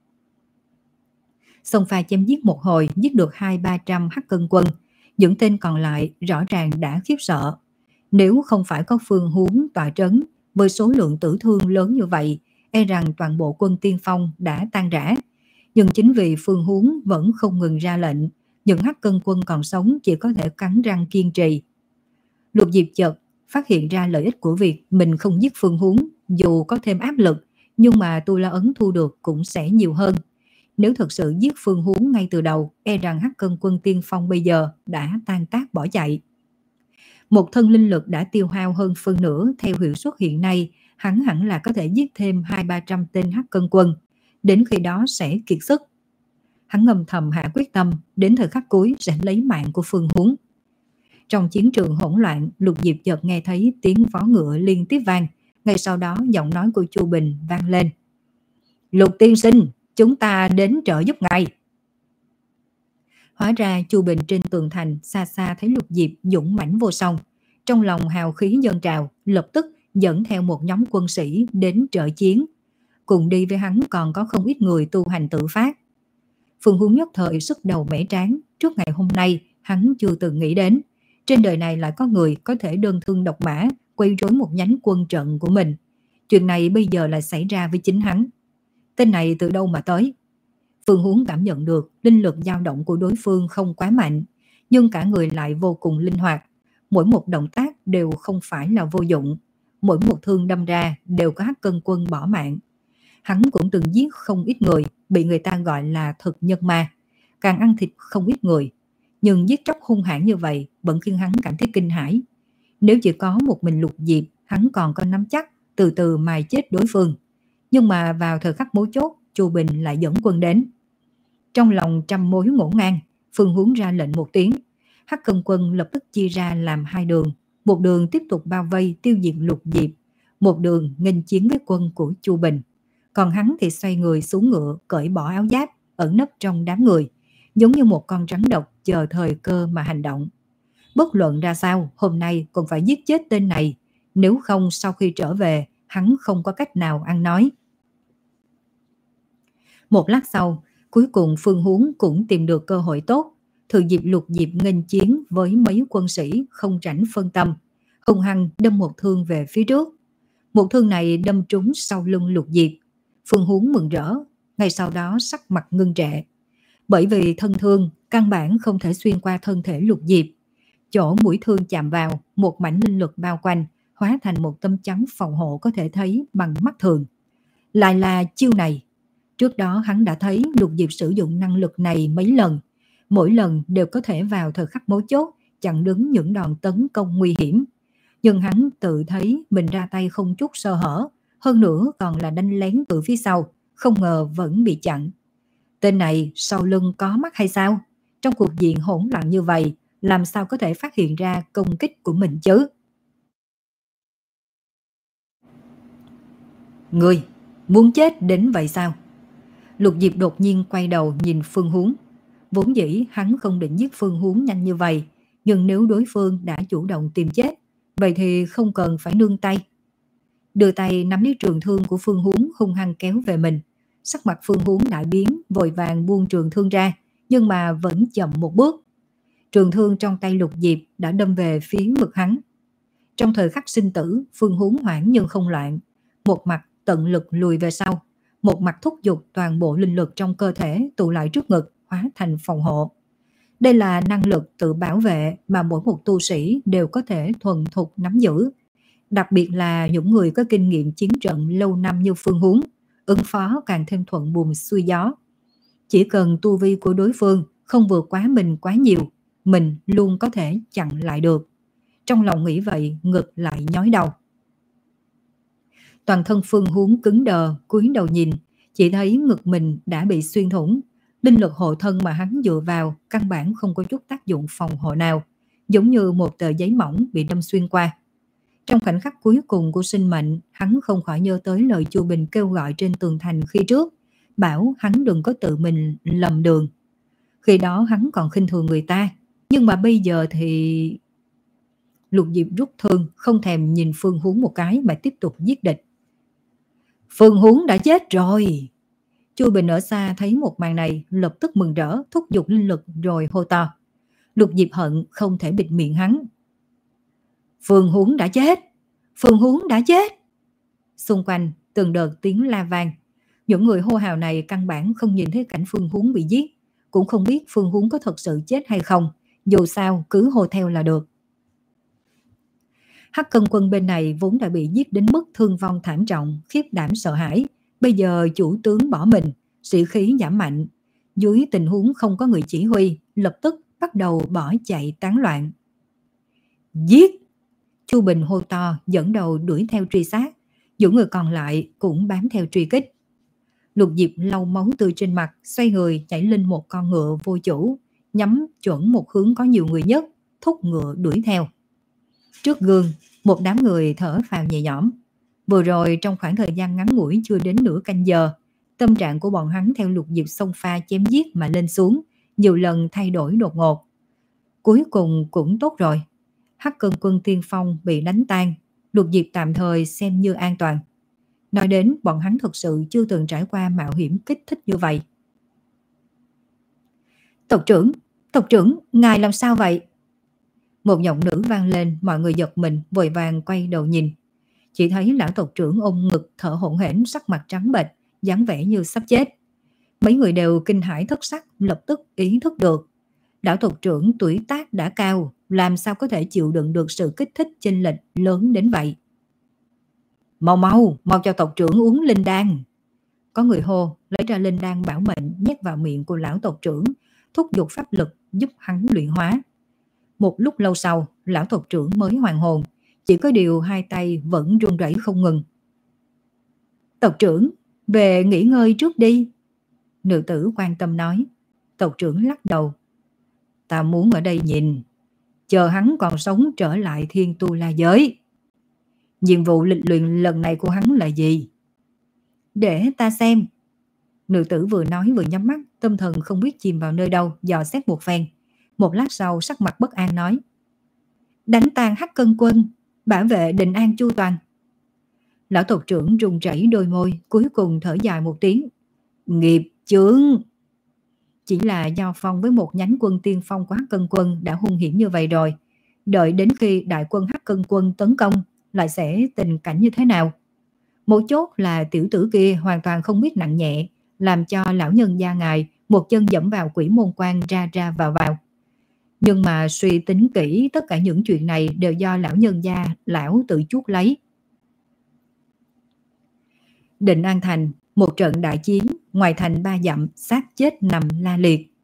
Xông pha chém giết một hồi, giết được hai ba trăm Hắc Cân quân, những tên còn lại rõ ràng đã khiếp sợ. Nếu không phải có Phương Huống tọa trấn, với số lượng tử thương lớn như vậy, e rằng toàn bộ quân tiên phong đã tan rã. Nhưng chính vì Phương Huống vẫn không ngừng ra lệnh, những Hắc Cân quân còn sống chỉ có thể cắn răng kiên trì. Lục Diệp chợt phát hiện ra lợi ích của việc mình không giết Phương Huống, dù có thêm áp lực, nhưng mà Tu La ấn thu được cũng sẽ nhiều hơn. Nếu thật sự giết Phương Huống ngay từ đầu, e rằng Hắc Cân quân tiên phong bây giờ đã tan tác bỏ chạy. Một thân linh lực đã tiêu hao hơn phân nửa, theo hiệu suất hiện nay, hắn hẳn là có thể giết thêm hai ba trăm tên Hắc Cân quân, đến khi đó sẽ kiệt sức. Hắn ngầm thầm hạ quyết tâm, đến thời khắc cuối sẽ lấy mạng của Phương Huống. Trong chiến trường hỗn loạn, Lục Diệp chợt nghe thấy tiếng vó ngựa liên tiếp vang, ngay sau đó giọng nói của Chu Bình vang lên. Lục tiên sinh, chúng ta đến trợ giúp ngài. Hóa ra Chu Bình trên tường thành xa xa thấy Lục Diệp dũng mãnh vô song, trong lòng hào khí dâng trào, lập tức dẫn theo một nhóm quân sĩ đến trợ chiến. cùng đi với hắn còn có không ít người tu hành tự phát. Phương Huống nhất thời sức đầu mẻ trán, trước ngày hôm nay hắn chưa từng nghĩ đến. Trên đời này lại có người có thể đơn thương độc mã, quấy rối một nhánh quân trận của mình. Chuyện này bây giờ lại xảy ra với chính hắn. Tên này từ đâu mà tới? Phương Huống cảm nhận được linh lực dao động của đối phương không quá mạnh, nhưng cả người lại vô cùng linh hoạt. Mỗi một động tác đều không phải là vô dụng. Mỗi một thương đâm ra đều có Hắc Cân Quân bỏ mạng. Hắn cũng từng giết không ít người, bị người ta gọi là thực nhân ma, càng ăn thịt không ít người. Nhưng giết chóc hung hãn như vậy vẫn khiến hắn cảm thấy kinh hãi. Nếu chỉ có một mình Lục Diệp, hắn còn có nắm chắc từ từ mài chết đối phương. Nhưng mà vào thời khắc mấu chốt, Chu Bình lại dẫn quân đến. Trong lòng trăm mối ngổn ngang, Phương Huống ra lệnh một tiếng. Hắc Cân Quân lập tức chia ra làm hai đường. Một đường tiếp tục bao vây tiêu diệt Lục Diệp, một đường nghênh chiến với quân của Chu Bình. Còn hắn thì xoay người xuống ngựa, cởi bỏ áo giáp, ẩn nấp trong đám người, giống như một con rắn độc chờ thời cơ mà hành động. Bất luận ra sao, hôm nay còn phải giết chết tên này, nếu không sau khi trở về, hắn không có cách nào ăn nói. Một lát sau, cuối cùng Phương Huống cũng tìm được cơ hội tốt, thừa dịp Lục Diệp nghênh chiến với mấy quân sĩ không rảnh phân tâm, hung hăng đâm một thương về phía trước. Một thương này đâm trúng sau lưng Lục Diệp. Phương Huống mừng rỡ, ngay sau đó sắc mặt ngưng trệ. Bởi vì thân thương căn bản không thể xuyên qua thân thể Lục Diệp. Chỗ mũi thương chạm vào, một mảnh linh lực bao quanh, hóa thành một tấm chắn phòng hộ có thể thấy bằng mắt thường. Lại là chiêu này. Trước đó hắn đã thấy Lục Diệp sử dụng năng lực này mấy lần. Mỗi lần đều có thể vào thời khắc mấu chốt, chặn đứng những đòn tấn công nguy hiểm. Nhưng hắn tự thấy mình ra tay không chút sơ hở, hơn nữa còn là đánh lén từ phía sau, không ngờ vẫn bị chặn. Tên này sau lưng có mắt hay sao? Trong cuộc diện hỗn loạn như vậy, làm sao có thể phát hiện ra công kích của mình chứ? Ngươi, muốn chết đến vậy sao? Lục Diệp đột nhiên quay đầu nhìn Phương Huống. Vốn dĩ hắn không định giết Phương Huống nhanh như vậy, nhưng nếu đối phương đã chủ động tìm chết, vậy thì không cần phải nương tay. Đưa tay nắm lấy trường thương của Phương Huống hung hăng kéo về mình. Sắc mặt Phương Huống đại biến, vội vàng buông trường thương ra, nhưng mà vẫn chậm một bước. Trường thương trong tay Lục Diệp đã đâm về phía ngực hắn. Trong thời khắc sinh tử, Phương Huống hoảng nhưng không loạn. Một mặt tận lực lùi về sau, một mặt thúc giục toàn bộ linh lực trong cơ thể tụ lại trước ngực, hóa thành phòng hộ. Đây là năng lực tự bảo vệ mà mỗi một tu sĩ đều có thể thuần thục nắm giữ. Đặc biệt là những người có kinh nghiệm chiến trận lâu năm như Phương Huống, ứng phó càng thêm thuận buồm xuôi gió. Chỉ cần tu vi của đối phương không vượt quá mình quá nhiều, mình luôn có thể chặn lại được. Trong lòng nghĩ vậy, ngực lại nhói đau. Toàn thân Phương Huống cứng đờ, cúi đầu nhìn, chỉ thấy ngực mình đã bị xuyên thủng. Linh lực hộ thân mà hắn dựa vào căn bản không có chút tác dụng phòng hộ nào, giống như một tờ giấy mỏng bị đâm xuyên qua. Trong khoảnh khắc cuối cùng của sinh mệnh, hắn không khỏi nhớ tới lời Chu Bình kêu gọi trên tường thành khi trước, bảo hắn đừng có tự mình lầm đường. Khi đó hắn còn khinh thường người ta, nhưng mà bây giờ thì... Lục Diệp rút thương, không thèm nhìn Phương Huống một cái mà tiếp tục giết địch. Phương Huống đã chết rồi. Chu Bình ở xa thấy một màn này, lập tức mừng rỡ, thúc giục linh lực rồi hô to. Lục Diệp hận không thể bịt miệng hắn. Phương Huống đã chết! Phương Huống đã chết! Xung quanh từng đợt tiếng la vang. Những người hô hào này căn bản không nhìn thấy cảnh Phương Huống bị giết, cũng không biết Phương Huống có thật sự chết hay không, dù sao cứ hô theo là được. Hắc Cân Quân bên này vốn đã bị giết đến mức thương vong thảm trọng, khiếp đảm sợ hãi. Bây giờ chủ tướng bỏ mình, sĩ khí giảm mạnh. Dưới tình huống không có người chỉ huy, lập tức bắt đầu bỏ chạy tán loạn. Giết! Chu Bình hô to, dẫn đầu đuổi theo truy sát. Những người còn lại cũng bám theo truy kích. Lục Diệp lau máu tươi trên mặt, xoay người nhảy lên một con ngựa vô chủ, nhắm chuẩn một hướng có nhiều người nhất, thúc ngựa đuổi theo. Trước gương, một đám người thở phào nhẹ nhõm. Vừa rồi trong khoảng thời gian ngắn ngủi chưa đến nửa canh giờ, tâm trạng của bọn hắn theo Lục Diệp xông pha chém giết mà lên xuống, nhiều lần thay đổi đột ngột. Cuối cùng cũng tốt rồi. Hắc Cân Quân tiên phong bị đánh tan, Lục Diệp tạm thời xem như an toàn. Nói đến bọn hắn thực sự chưa từng trải qua mạo hiểm kích thích như vậy. Tộc trưởng, tộc trưởng, ngài làm sao vậy? Một giọng nữ vang lên, mọi người giật mình, vội vàng quay đầu nhìn. Chỉ thấy lão tộc trưởng ôm ngực thở hổn hển, sắc mặt trắng bệch, dáng vẻ như sắp chết. Mấy người đều kinh hãi thất sắc, lập tức ý thức được. Lão tộc trưởng tuổi tác đã cao, làm sao có thể chịu đựng được sự kích thích chênh lệch lớn đến vậy. Mau mau, mau cho tộc trưởng uống linh đan. Có người hô, lấy ra linh đan bảo mệnh nhét vào miệng của lão tộc trưởng, thúc giục pháp lực giúp hắn luyện hóa. Một lúc lâu sau, lão tộc trưởng mới hoàn hồn, chỉ có điều hai tay vẫn run rẩy không ngừng. Tộc trưởng, về nghỉ ngơi trước đi. Nữ tử quan tâm nói. Tộc trưởng lắc đầu. Ta muốn ở đây nhìn, chờ hắn còn sống trở lại Thiên Tu La Giới. Nhiệm vụ lịch luyện lần này của hắn là gì? Để ta xem. Nữ tử vừa nói vừa nhắm mắt, tâm thần không biết chìm vào nơi đâu, dò xét một phen. Một lát sau sắc mặt bất an nói. Đánh tan Hắc Cân Quân, bảo vệ Định An chu toàn. Lão tộc trưởng run rẩy đôi môi, cuối cùng thở dài một tiếng. Nghiệp chướng. Chỉ là giao phong với một nhánh quân tiên phong của Hắc Cân Quân đã hung hiểm như vậy rồi. Đợi đến khi đại quân Hắc Cân Quân tấn công, lại sẽ tình cảnh như thế nào? Một chốt là tiểu tử kia hoàn toàn không biết nặng nhẹ, làm cho lão nhân gia ngài một chân dẫm vào quỷ môn quan ra ra vào vào. Nhưng mà suy tính kỹ, tất cả những chuyện này đều do lão nhân gia lão tự chuốc lấy. Định An Thành, một trận đại chiến, ngoài thành ba dặm, xác chết nằm la liệt.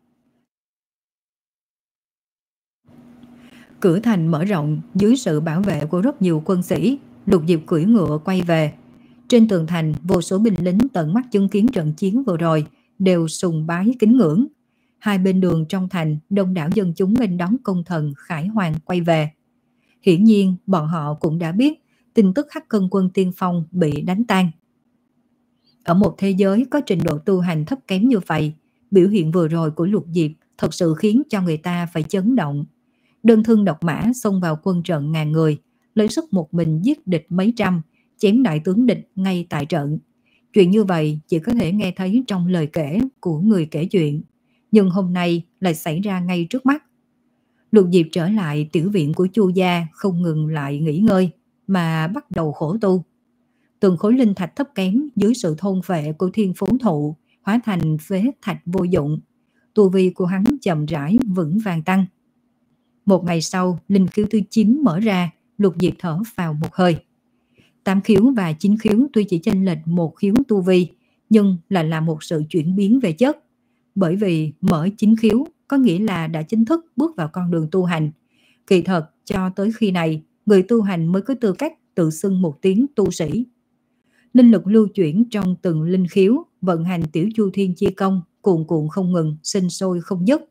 Cửa thành mở rộng, dưới sự bảo vệ của rất nhiều quân sĩ, Lục Diệp cưỡi ngựa quay về. Trên tường thành, vô số binh lính tận mắt chứng kiến trận chiến vừa rồi, đều sùng bái kính ngưỡng. Hai bên đường trong thành, đông đảo dân chúng nghênh đón công thần Khải Hoàng quay về. Hiển nhiên, bọn họ cũng đã biết tin tức Hắc Cân Quân tiên phong bị đánh tan. Ở một thế giới có trình độ tu hành thấp kém như vậy, biểu hiện vừa rồi của Lục Diệp thật sự khiến cho người ta phải chấn động. Đơn thương độc mã xông vào quân trận ngàn người, lấy sức một mình giết địch mấy trăm, chém đại tướng địch ngay tại trận. Chuyện như vậy chỉ có thể nghe thấy trong lời kể của người kể chuyện, nhưng hôm nay lại xảy ra ngay trước mắt. Lục Diệp trở lại tiểu viện của Chu gia, không ngừng lại nghỉ ngơi, mà bắt đầu khổ tu. Từng khối linh thạch thấp kém dưới sự thôn phệ của thiên phú thụ hóa thành phế thạch vô dụng. Tu vi của hắn chậm rãi vững vàng tăng. Một ngày sau, linh khiếu thứ chín mở ra, Lục Diệp thở vào một hơi. Tám khiếu và chín khiếu tuy chỉ chênh lệch một khiếu tu vi, nhưng lại là một sự chuyển biến về chất. Bởi vì mở chín khiếu có nghĩa là đã chính thức bước vào con đường tu hành. Kỳ thật, cho tới khi này, người tu hành mới có tư cách tự xưng một tiếng tu sĩ. Linh lực lưu chuyển trong từng linh khiếu, vận hành tiểu chu thiên chi công, cuồn cuộn không ngừng, sinh sôi không dứt.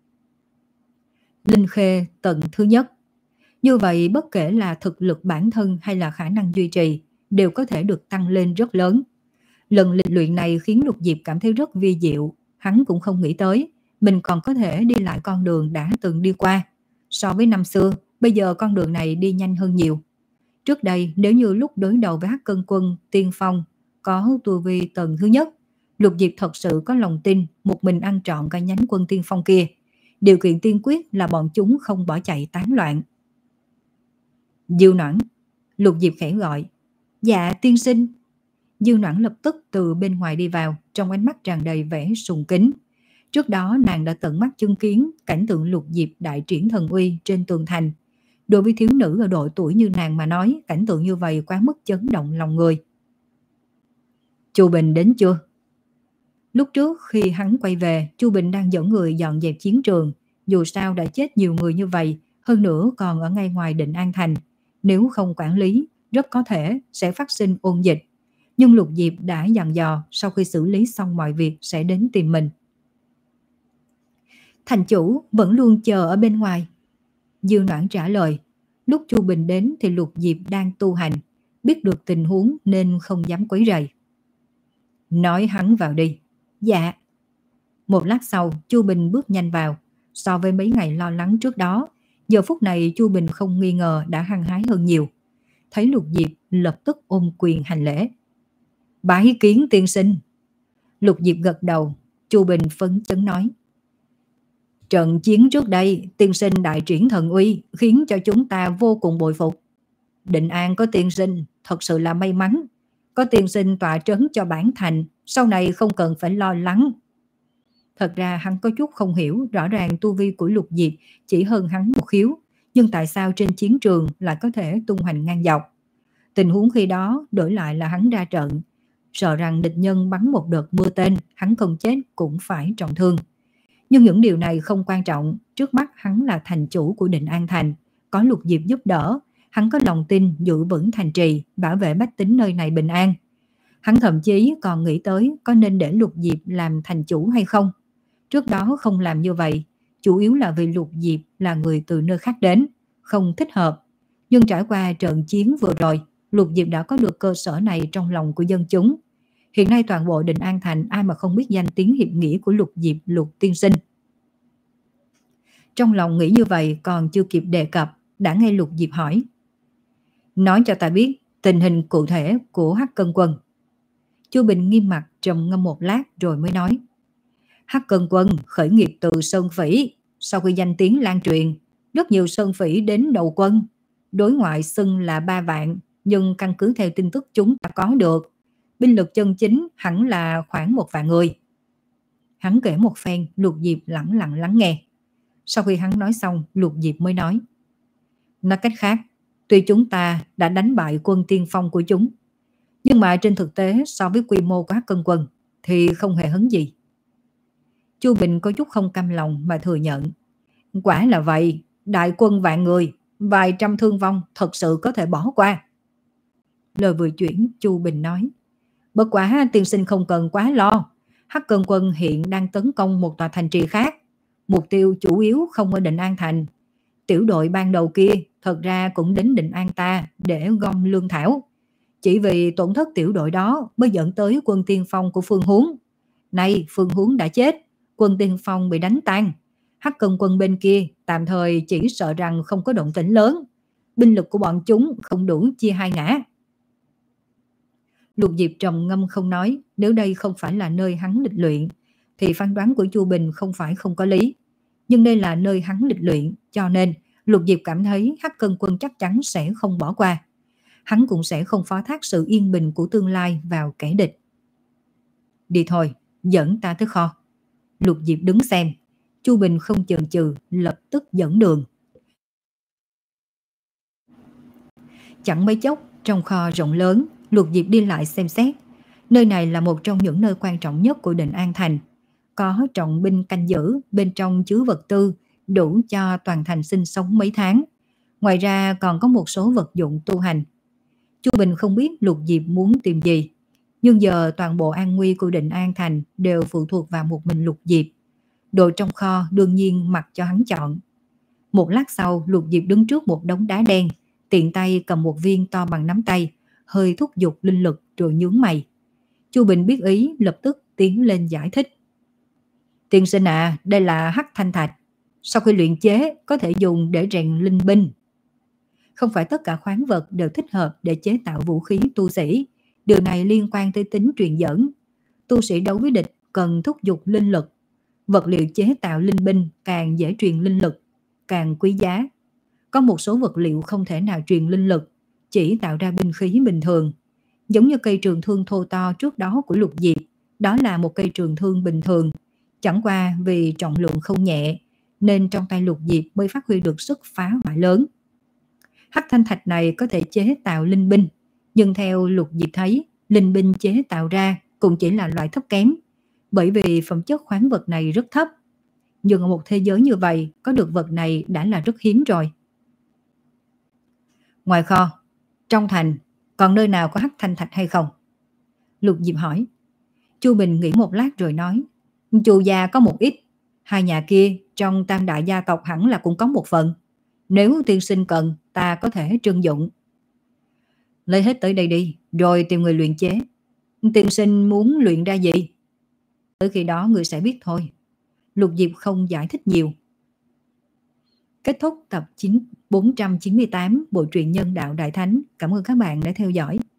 Linh khê tầng thứ nhất. Như vậy bất kể là thực lực bản thân hay là khả năng duy trì, đều có thể được tăng lên rất lớn. Lần lịch luyện này khiến Lục Diệp cảm thấy rất vi diệu, hắn cũng không nghĩ tới, mình còn có thể đi lại con đường đã từng đi qua. So với năm xưa, bây giờ con đường này đi nhanh hơn nhiều. Trước đây, nếu như lúc đối đầu với Hắc Cân Quân tiên phong có tu vi tầng thứ nhất, Lục Diệp thật sự có lòng tin một mình ăn trọn cả nhánh quân tiên phong kia. Điều kiện tiên quyết là bọn chúng không bỏ chạy tán loạn. Diêu Noãn, Lục Diệp khẽ gọi. Dạ tiên sinh. Diêu Noãn lập tức từ bên ngoài đi vào, trong ánh mắt tràn đầy vẻ sùng kính. Trước đó nàng đã tận mắt chứng kiến cảnh tượng Lục Diệp đại triển thần uy trên tường thành. Đối với thiếu nữ ở độ tuổi như nàng mà nói, cảnh tượng như vậy quá mức chấn động lòng người. Chu Bình đến chưa? Lúc trước khi hắn quay về, Chu Bình đang dẫn người dọn dẹp chiến trường. Dù sao đã chết nhiều người như vậy, hơn nữa còn ở ngay ngoài Định An Thành. Nếu không quản lý, rất có thể sẽ phát sinh ôn dịch. Nhưng Lục Diệp đã dặn dò sau khi xử lý xong mọi việc sẽ đến tìm mình. Thành chủ vẫn luôn chờ ở bên ngoài. Diêu Noãn trả lời. Lúc Chu Bình đến thì Lục Diệp đang tu hành, biết được tình huống nên không dám quấy rầy. Nói hắn vào đi. Dạ. Một lát sau, Chu Bình bước nhanh vào. So với mấy ngày lo lắng trước đó, giờ phút này Chu Bình không nghi ngờ đã hăng hái hơn nhiều. Thấy Lục Diệp lập tức ôm quyền hành lễ. Bái kiến tiên sinh. Lục Diệp gật đầu. Chu Bình phấn chấn nói: Trận chiến trước đây, tiên sinh đại triển thần uy, khiến cho chúng ta vô cùng bội phục. Định An có tiên sinh, thật sự là may mắn. Có tiên sinh tọa trấn cho bản thành, sau này không cần phải lo lắng. Thật ra hắn có chút không hiểu, rõ ràng tu vi của Lục Diệp chỉ hơn hắn một khiếu, nhưng tại sao trên chiến trường lại có thể tung hoành ngang dọc? Tình huống khi đó đổi lại là hắn ra trận, sợ rằng địch nhân bắn một đợt mưa tên, hắn không chết cũng phải trọng thương. Nhưng những điều này không quan trọng, trước mắt hắn là thành chủ của Định An Thành, có Lục Diệp giúp đỡ, hắn có lòng tin giữ vững thành trì, bảo vệ bách tính nơi này bình an. Hắn thậm chí còn nghĩ tới có nên để Lục Diệp làm thành chủ hay không. Trước đó không làm như vậy, chủ yếu là vì Lục Diệp là người từ nơi khác đến, không thích hợp. Nhưng trải qua trận chiến vừa rồi, Lục Diệp đã có được cơ sở này trong lòng của dân chúng. Hiện nay toàn bộ Định An Thành ai mà không biết danh tiếng hiệp nghĩa của Lục Diệp Lục tiên sinh. Trong lòng nghĩ như vậy còn chưa kịp đề cập, đã nghe Lục Diệp hỏi: Nói cho ta biết tình hình cụ thể của Hắc Cân Quân. Chu Bình nghiêm mặt trầm ngâm một lát rồi mới nói: Hắc Cân Quân khởi nghiệp từ Sơn Phỉ, sau khi danh tiếng lan truyền, rất nhiều Sơn Phỉ đến đầu quân. Đối ngoại xưng là ba vạn, nhưng căn cứ theo tin tức chúng ta có được, binh lực chân chính hẳn là khoảng một vạn người. Hắn kể một phen, Lục Diệp lẳng lặng lắng nghe. Sau khi hắn nói xong, Lục Diệp mới nói: Nói cách khác, tuy chúng ta đã đánh bại quân tiên phong của chúng, nhưng mà trên thực tế so với quy mô của Hắc Cân Quân thì không hề hấn gì. Chu Bình có chút không cam lòng mà thừa nhận: Quả là vậy, đại quân vạn người, vài trăm thương vong thật sự có thể bỏ qua. Lời vừa chuyển, Chu Bình nói: Bất quá tiên sinh không cần quá lo, Hắc Cân Quân hiện đang tấn công một tòa thành trì khác, mục tiêu chủ yếu không ở Định An Thành. Tiểu đội ban đầu kia thật ra cũng đến Định An ta để gom lương thảo, chỉ vì tổn thất tiểu đội đó mới dẫn tới quân tiên phong của Phương Huống. Nay Phương Huống đã chết, quân tiên phong bị đánh tan, Hắc Cân Quân bên kia tạm thời chỉ sợ rằng không có động tĩnh lớn, binh lực của bọn chúng không đủ chia hai ngã. Lục Diệp trầm ngâm không nói, nếu đây không phải là nơi hắn lịch luyện thì phán đoán của Chu Bình không phải không có lý, nhưng đây là nơi hắn lịch luyện, cho nên Lục Diệp cảm thấy Hắc Cân Quân chắc chắn sẽ không bỏ qua. Hắn cũng sẽ không phó thác sự yên bình của tương lai vào kẻ địch. Đi thôi, dẫn ta tới kho. Lục Diệp đứng xem. Chu Bình không chần chừ, lập tức dẫn đường. Chẳng mấy chốc, trong kho rộng lớn, Lục Diệp đi lại xem xét. Nơi này là một trong những nơi quan trọng nhất của Định An Thành. Có trọng binh canh giữ, bên trong chứa vật tư, đủ cho toàn thành sinh sống mấy tháng. Ngoài ra còn có một số vật dụng tu hành. Chu Bình không biết Lục Diệp muốn tìm gì, nhưng giờ toàn bộ an nguy của Định An Thành đều phụ thuộc vào một mình Lục Diệp. Đồ trong kho đương nhiên mặc cho hắn chọn. Một lát sau, Lục Diệp đứng trước một đống đá đen, tiện tay cầm một viên to bằng nắm tay, hơi thúc giục linh lực rồi nhướng mày. Chu Bình biết ý, lập tức tiến lên giải thích. Tiên sinh à, đây là hắc thanh thạch. Sau khi luyện chế, có thể dùng để rèn linh binh. Không phải tất cả khoáng vật đều thích hợp để chế tạo vũ khí tu sĩ. Điều này liên quan tới tính truyền dẫn. Tu sĩ đấu với địch cần thúc giục linh lực. Vật liệu chế tạo linh binh càng dễ truyền linh lực, càng quý giá. Có một số vật liệu không thể nào truyền linh lực, chỉ tạo ra binh khí bình thường. Giống như cây trường thương thô to trước đó của Lục Diệp, đó là một cây trường thương bình thường. Chẳng qua vì trọng lượng không nhẹ, nên trong tay Lục Diệp mới phát huy được sức phá hoại lớn. Hắc thanh thạch này có thể chế tạo linh binh, nhưng theo Lục Diệp thấy, linh binh chế tạo ra cũng chỉ là loại thấp kém, bởi vì phẩm chất khoáng vật này rất thấp. Nhưng ở một thế giới như vậy, có được vật này đã là rất hiếm rồi. Ngoài kho, trong thành, còn nơi nào có hắc thanh thạch hay không? Lục Diệp hỏi. Chu Bình nghĩ một lát rồi nói. Chu gia có một ít, hai nhà kia trong tam đại gia tộc hẳn là cũng có một phần. Nếu tiên sinh cần, ta có thể trưng dụng. Lấy hết tới đây đi, rồi tìm người luyện chế. Tiên sinh muốn luyện ra gì? Tới khi đó người sẽ biết thôi. Lục Diệp không giải thích nhiều. Kết thúc tập bốn trăm chín mươi tám bộ truyện Nhân Đạo Đại Thánh. Cảm ơn các bạn đã theo dõi.